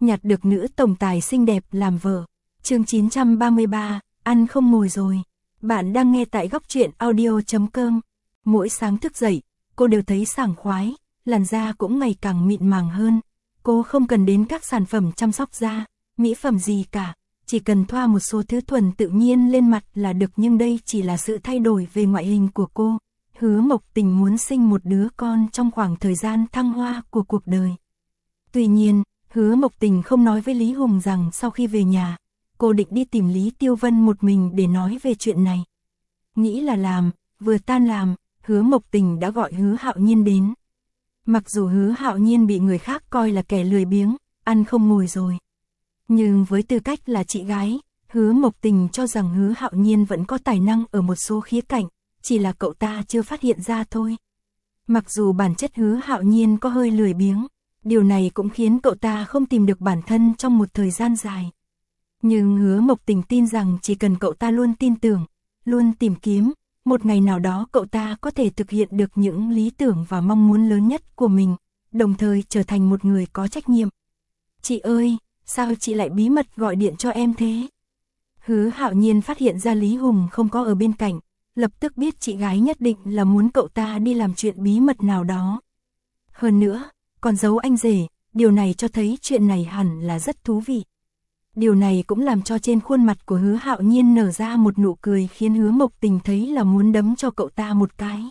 nhặt được nữ tổng tài xinh đẹp làm vợ. Chương 933, ăn không ngồi rồi. Bạn đang nghe tại góc truyện audio.com. Mỗi sáng thức dậy, cô đều thấy sảng khoái, làn da cũng ngày càng mịn màng hơn. Cô không cần đến các sản phẩm chăm sóc da, mỹ phẩm gì cả, chỉ cần thoa một số thứ thuần tự nhiên lên mặt là được, nhưng đây chỉ là sự thay đổi về ngoại hình của cô. Hứa Mộc Tình muốn sinh một đứa con trong khoảng thời gian thăng hoa của cuộc đời. Tuy nhiên, Hứa Mộc Tình không nói với Lý Hùng rằng sau khi về nhà, cô định đi tìm Lý Tiêu Vân một mình để nói về chuyện này. Nghĩ là làm, vừa tan làm, Hứa Mộc Tình đã gọi Hứa Hạo Nhiên đến. Mặc dù Hứa Hạo Nhiên bị người khác coi là kẻ lười biếng, ăn không ngồi rồi, nhưng với tư cách là chị gái, Hứa Mộc Tình cho rằng Hứa Hạo Nhiên vẫn có tài năng ở một số khía cạnh, chỉ là cậu ta chưa phát hiện ra thôi. Mặc dù bản chất Hứa Hạo Nhiên có hơi lười biếng, điều này cũng khiến cậu ta không tìm được bản thân trong một thời gian dài. Nhưng Hứa Mộc Tình tin rằng chỉ cần cậu ta luôn tin tưởng, luôn tìm kiếm, một ngày nào đó cậu ta có thể thực hiện được những lý tưởng và mong muốn lớn nhất của mình, đồng thời trở thành một người có trách nhiệm. Chị ơi, sao chị lại bí mật gọi điện cho em thế? Hứa Hạo Nhiên phát hiện ra Lý Hùng không có ở bên cạnh, lập tức biết chị gái nhất định là muốn cậu ta đi làm chuyện bí mật nào đó. Hơn nữa, còn giấu anh rể, điều này cho thấy chuyện này hẳn là rất thú vị. Điều này cũng làm cho trên khuôn mặt của Hứa Hạo Nhiên nở ra một nụ cười khiến Hứa Mộc Tình thấy là muốn đấm cho cậu ta một cái.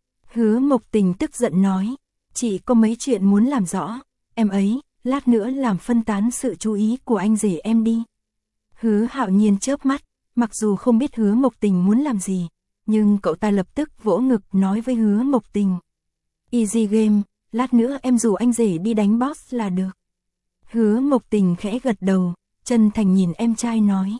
Hứa Mộc Tình tức giận nói, chị có mấy chuyện muốn làm rõ, em ấy, lát nữa làm phân tán sự chú ý của anh rể em đi. Hứa Hạo Nhiên chớp mắt, mặc dù không biết Hứa Mộc Tình muốn làm gì, nhưng cậu ta lập tức vỗ ngực nói với Hứa Mộc Tình. Easy game, lát nữa em rủ anh rể đi đánh boss là được. Hứa Mộc Tình khẽ gật đầu, chân thành nhìn em trai nói.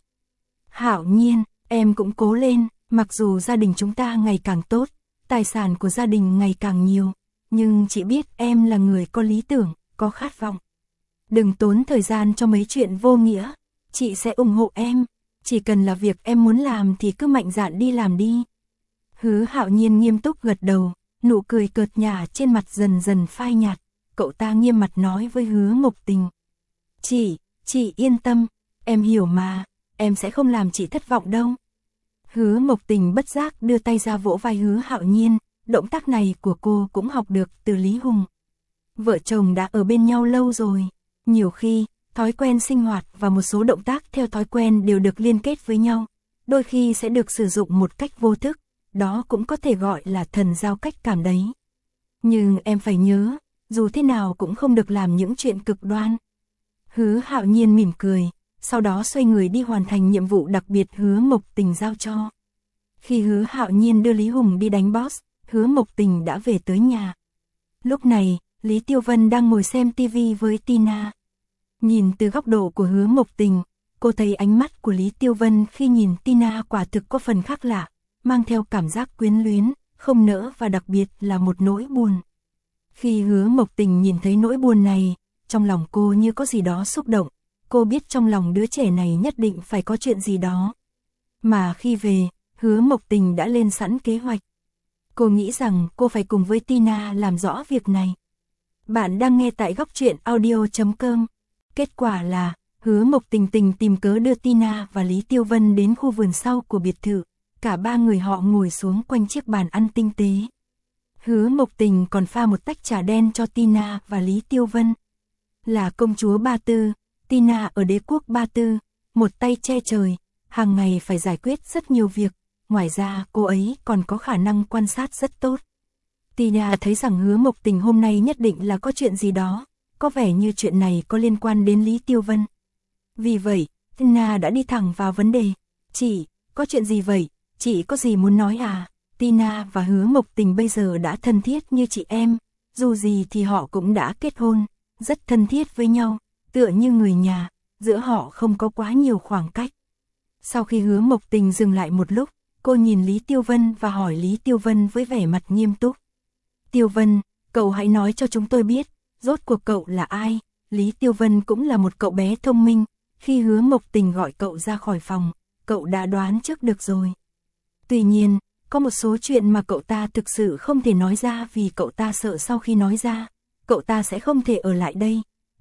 Hạo Nhiên, em cũng cố lên, mặc dù gia đình chúng ta ngày càng tốt, tài sản của gia đình ngày càng nhiều, nhưng chị biết em là người có lý tưởng, có khát vọng. Đừng tốn thời gian cho mấy chuyện vô nghĩa, chị sẽ ủng hộ em, chỉ cần là việc em muốn làm thì cứ mạnh dạn đi làm đi. Hứa Hạo Nhiên nghiêm túc gật đầu, nụ cười cợt nhả trên mặt dần dần phai nhạt, cậu ta nghiêm mặt nói với Hứa Mộc Tình. Chị yên tâm, em hiểu mà, em sẽ không làm chị thất vọng đâu. Hứa Mộc Tình bất giác đưa tay ra vỗ vai Hứa Hạo Nhiên, động tác này của cô cũng học được từ Lý Hùng. Vợ chồng đã ở bên nhau lâu rồi, nhiều khi, thói quen sinh hoạt và một số động tác theo thói quen đều được liên kết với nhau, đôi khi sẽ được sử dụng một cách vô thức, đó cũng có thể gọi là thần giao cách cảm đấy. Nhưng em phải nhớ, dù thế nào cũng không được làm những chuyện cực đoan. Hứa Hạo Nhiên mỉm cười, sau đó xoay người đi hoàn thành nhiệm vụ đặc biệt Hứa Mộc Tình giao cho. Khi Hứa Hạo Nhiên đưa Lý Hùng đi đánh boss, Hứa Mộc Tình đã về tới nhà. Lúc này, Lý Tiêu Vân đang ngồi xem TV với Tina. Nhìn từ góc độ của Hứa Mộc Tình, cô thấy ánh mắt của Lý Tiêu Vân khi nhìn Tina quả thực có phần khác lạ, mang theo cảm giác quyến luyến, không nỡ và đặc biệt là một nỗi buồn. Khi Hứa Mộc Tình nhìn thấy nỗi buồn này, trong lòng cô như có gì đó xúc động, cô biết trong lòng đứa trẻ này nhất định phải có chuyện gì đó. Mà khi về, Hứa Mộc Tình đã lên sẵn kế hoạch. Cô nghĩ rằng cô phải cùng với Tina làm rõ việc này. Bạn đang nghe tại góc truyện audio.com. Kết quả là, Hứa Mộc Tình tìm cớ đưa Tina và Lý Tiêu Vân đến khu vườn sau của biệt thự. Cả ba người họ ngồi xuống quanh chiếc bàn ăn tinh tế. Hứa Mộc Tình còn pha một tách trà đen cho Tina và Lý Tiêu Vân. Là công chúa Ba Tư, Tina ở đế quốc Ba Tư, một tay che trời, hàng ngày phải giải quyết rất nhiều việc, ngoài ra cô ấy còn có khả năng quan sát rất tốt. Tina thấy rằng Hứa Mộc Tình hôm nay nhất định là có chuyện gì đó, có vẻ như chuyện này có liên quan đến Lý Tiêu Vân. Vì vậy, Tina đã đi thẳng vào vấn đề. Chị, có chuyện gì vậy? Chị có gì muốn nói à? Tina và Hứa Mộc Tình bây giờ đã thân thiết như chị em, dù gì thì họ cũng đã kết hôn, rất thân thiết với nhau, tựa như người nhà, giữa họ không có quá nhiều khoảng cách. Sau khi Hứa Mộc Tình dừng lại một lúc, cô nhìn Lý Tiêu Vân và hỏi Lý Tiêu Vân với vẻ mặt nghiêm túc. Tiêu Vân, cậu hãy nói cho chúng tôi biết, rốt cuộc cậu là ai? Lý Tiêu Vân cũng là một cậu bé thông minh, khi Hứa Mộc Tình gọi cậu ra khỏi phòng, cậu đã đoán trước được rồi. Tuy nhiên, có một số chuyện mà cậu ta thực sự không thể nói ra vì cậu ta sợ sau khi nói ra, cậu ta sẽ không thể ở lại đây,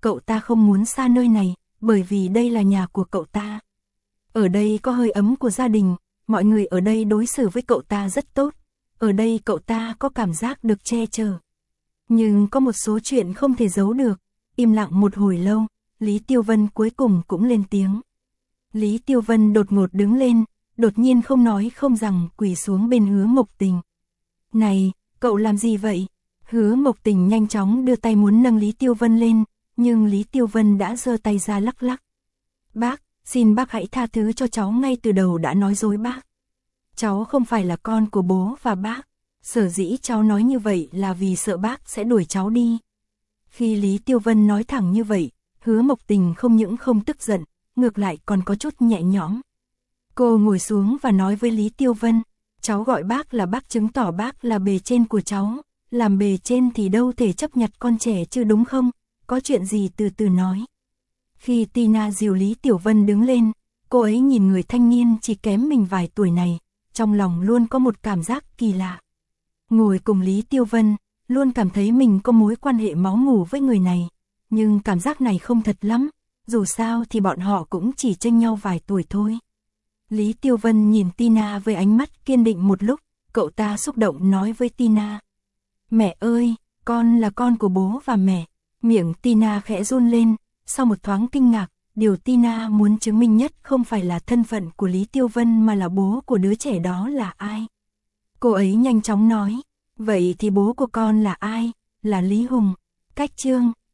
cậu ta không muốn xa nơi này, bởi vì đây là nhà của cậu ta. Ở đây có hơi ấm của gia đình, mọi người ở đây đối xử với cậu ta rất tốt. Ở đây cậu ta có cảm giác được che chở. Nhưng có một số chuyện không thể giấu được. Im lặng một hồi lâu, Lý Tiêu Vân cuối cùng cũng lên tiếng. Lý Tiêu Vân đột ngột đứng lên, đột nhiên không nói không rằng quỳ xuống bên Hứa Mộc Tình. Này, cậu làm gì vậy? Hứa Mộc Tình nhanh chóng đưa tay muốn nâng Lý Tiêu Vân lên, nhưng Lý Tiêu Vân đã giơ tay ra lắc lắc. Bác, xin bác hãy tha thứ cho cháu, ngay từ đầu đã nói dối bác. Cháu không phải là con của bố và bác. Sở dĩ cháu nói như vậy là vì sợ bác sẽ đuổi cháu đi. Khi Lý Tiêu Vân nói thẳng như vậy, Hứa Mộc Tình không những không tức giận, ngược lại còn có chút nhẹ nhõm. Cô ngồi xuống và nói với Lý Tiêu Vân, cháu gọi bác là bác chứng tỏ bác là bề trên của cháu, làm bề trên thì đâu thể chấp nhặt con trẻ chứ đúng không, có chuyện gì từ từ nói. Khi Tina dìu Lý Tiểu Vân đứng lên, cô ấy nhìn người thanh niên chỉ kém mình vài tuổi này, trong lòng luôn có một cảm giác kỳ lạ. Ngồi cùng Lý Tiêu Vân, luôn cảm thấy mình có mối quan hệ máu mủ với người này, nhưng cảm giác này không thật lắm, dù sao thì bọn họ cũng chỉ chênh nhau vài tuổi thôi. Lý Tiêu Vân nhìn Tina với ánh mắt kiên định một lúc, cậu ta xúc động nói với Tina. Mẹ ơi, con là con của bố và mẹ. Miệng Tina khẽ run lên, sau một thoáng kinh ngạc, điều Tina muốn chứng minh nhất không phải là thân phận của Lý Tiêu Vân mà là bố của đứa trẻ đó là ai. Cô ấy nhanh chóng nói, vậy thì bố của con là ai? Là Lý Hùng. Cách chương